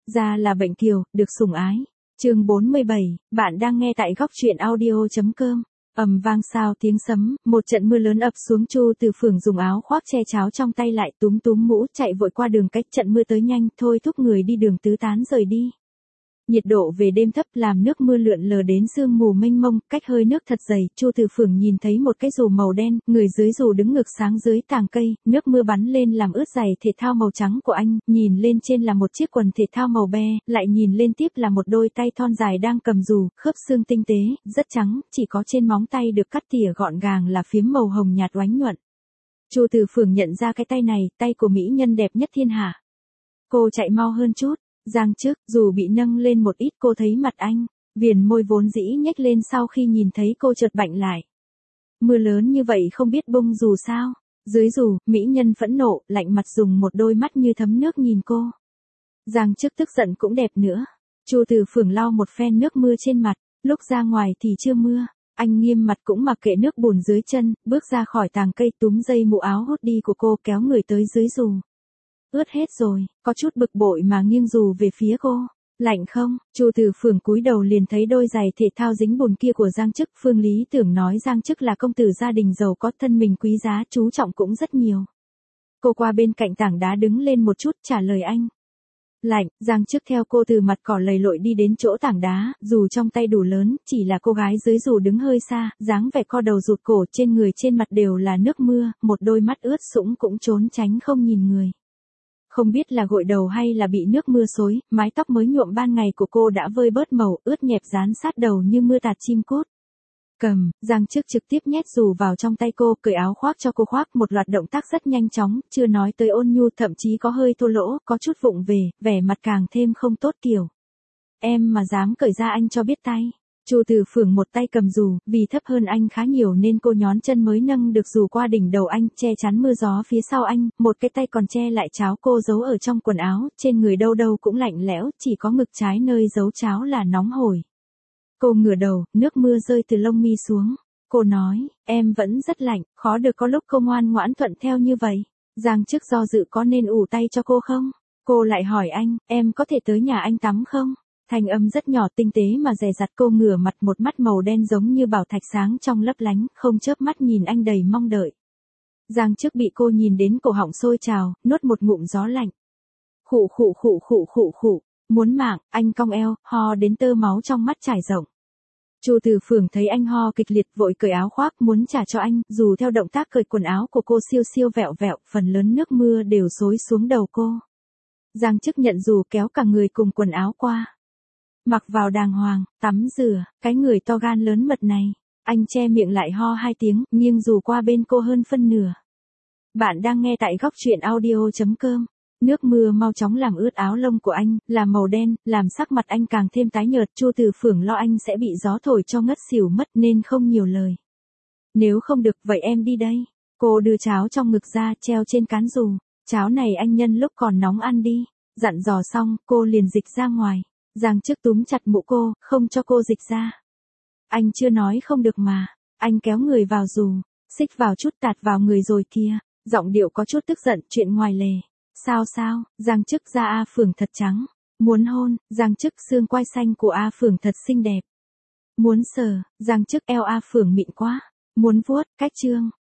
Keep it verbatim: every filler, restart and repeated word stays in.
Ra là bệnh kiều, được sủng ái. Chương bốn mươi bảy, bạn đang nghe tại góc truyện audio.com. Ầm vang sao tiếng sấm, một trận mưa lớn ập xuống. Chu Từ Phường dùng áo khoác che cháo trong tay lại túm túm mũ chạy vội qua đường cách trận mưa tới nhanh thôi thúc người đi đường tứ tán rời đi. Nhiệt độ về đêm thấp làm nước mưa lượn lờ đến sương mù mênh mông, cách hơi nước thật dày. Chu Từ Phường nhìn thấy một cái dù màu đen, người dưới dù đứng ngược sáng dưới tàng cây, nước mưa bắn lên làm ướt giày thể thao màu trắng của anh, nhìn lên trên là một chiếc quần thể thao màu be, lại nhìn lên tiếp là một đôi tay thon dài đang cầm dù, khớp xương tinh tế, rất trắng, chỉ có trên móng tay được cắt tỉa gọn gàng là phím màu hồng nhạt oánh nhuận. Chu Từ Phường nhận ra cái tay này, tay của mỹ nhân đẹp nhất thiên hạ. Cô chạy mau hơn chút. Giang Chức, dù bị nâng lên một ít cô thấy mặt anh, viền môi vốn dĩ nhếch lên sau khi nhìn thấy cô chợt bạnh lại. Mưa lớn như vậy không biết bông dù sao. Dưới dù, mỹ nhân phẫn nộ, lạnh mặt dùng một đôi mắt như thấm nước nhìn cô. Giang Chức tức giận cũng đẹp nữa. Chu Từ Phường lau một phen nước mưa trên mặt, lúc ra ngoài thì chưa mưa. Anh nghiêm mặt cũng mặc kệ nước bùn dưới chân, bước ra khỏi tàng cây túm dây mũ áo hốt đi của cô kéo người tới dưới dù. Ướt hết rồi, có chút bực bội mà nghiêng dù về phía cô. Lạnh không? Chu Từ Phường cúi đầu liền thấy đôi giày thể thao dính bùn kia của Giang Chức. Phương Lý Tưởng nói Giang Chức là công tử gia đình giàu có, thân mình quý giá, chú trọng cũng rất nhiều. Cô qua bên cạnh tảng đá đứng lên một chút trả lời anh. Lạnh. Giang Chức theo cô từ mặt cỏ lầy lội đi đến chỗ tảng đá, dù trong tay đủ lớn, chỉ là cô gái dưới dù đứng hơi xa, dáng vẻ co đầu rụt cổ, trên người trên mặt đều là nước mưa, một đôi mắt ướt sũng cũng trốn tránh không nhìn người. Không biết là gội đầu hay là bị nước mưa xối, mái tóc mới nhuộm ban ngày của cô đã vơi bớt màu, ướt nhẹp dán sát đầu như mưa tạt chim cút. Cầm, Giang Chức trực tiếp nhét dù vào trong tay cô, cởi áo khoác cho cô khoác, một loạt động tác rất nhanh chóng, chưa nói tới ôn nhu, thậm chí có hơi thô lỗ, có chút vụng về, vẻ mặt càng thêm không tốt kiểu. Em mà dám cởi ra anh cho biết tay. Chu Từ Phường một tay cầm dù, vì thấp hơn anh khá nhiều nên cô nhón chân mới nâng được dù qua đỉnh đầu anh, che chắn mưa gió phía sau anh, một cái tay còn che lại cháo cô giấu ở trong quần áo, trên người đâu đâu cũng lạnh lẽo, chỉ có ngực trái nơi giấu cháo là nóng hổi. Cô ngửa đầu, nước mưa rơi từ lông mi xuống. Cô nói, em vẫn rất lạnh, khó được có lúc cô ngoan ngoãn thuận theo như vậy. Giang Chức do dự có nên ủ tay cho cô không? Cô lại hỏi anh, em có thể tới nhà anh tắm không? Thanh âm rất nhỏ tinh tế mà dè dặt. Cô ngửa mặt, một mắt màu đen giống như bảo thạch sáng trong lấp lánh, không chớp mắt nhìn anh đầy mong đợi. Giang Chức bị cô nhìn đến cổ họng sôi trào, nuốt một ngụm gió lạnh. Khụ khụ khụ khụ khụ khụ, muốn mạng, anh cong eo, ho đến tơ máu trong mắt trải rộng. Chu Từ Phường thấy anh ho kịch liệt vội cởi áo khoác muốn trả cho anh, dù theo động tác cởi quần áo của cô siêu siêu vẹo vẹo, phần lớn nước mưa đều xối xuống đầu cô. Giang Chức nhận dù kéo cả người cùng quần áo qua. Mặc vào đàng hoàng, tắm rửa, cái người to gan lớn mật này. Anh che miệng lại ho hai tiếng, nghiêng dù qua bên cô hơn phân nửa. Bạn đang nghe tại góc truyện audio.com. Nước mưa mau chóng làm ướt áo lông của anh, là màu đen, làm sắc mặt anh càng thêm tái nhợt. Chu Từ Phường lo anh sẽ bị gió thổi cho ngất xỉu mất nên không nhiều lời. Nếu không được, vậy em đi đây. Cô đưa cháo trong ngực ra, treo trên cán dù. Cháo này anh nhân lúc còn nóng ăn đi. Dặn dò xong, cô liền dịch ra ngoài. Giang Chức túm chặt mũ cô, không cho cô dịch ra. Anh chưa nói không được mà. Anh kéo người vào dù, xích vào chút tạt vào người rồi kia. Giọng điệu có chút tức giận, chuyện ngoài lề. Sao sao? Giang Chức da A Phường thật trắng. Muốn hôn? Giang Chức xương quai xanh của A Phường thật xinh đẹp. Muốn sờ? Giang Chức eo A Phường mịn quá. Muốn vuốt? Cách trương.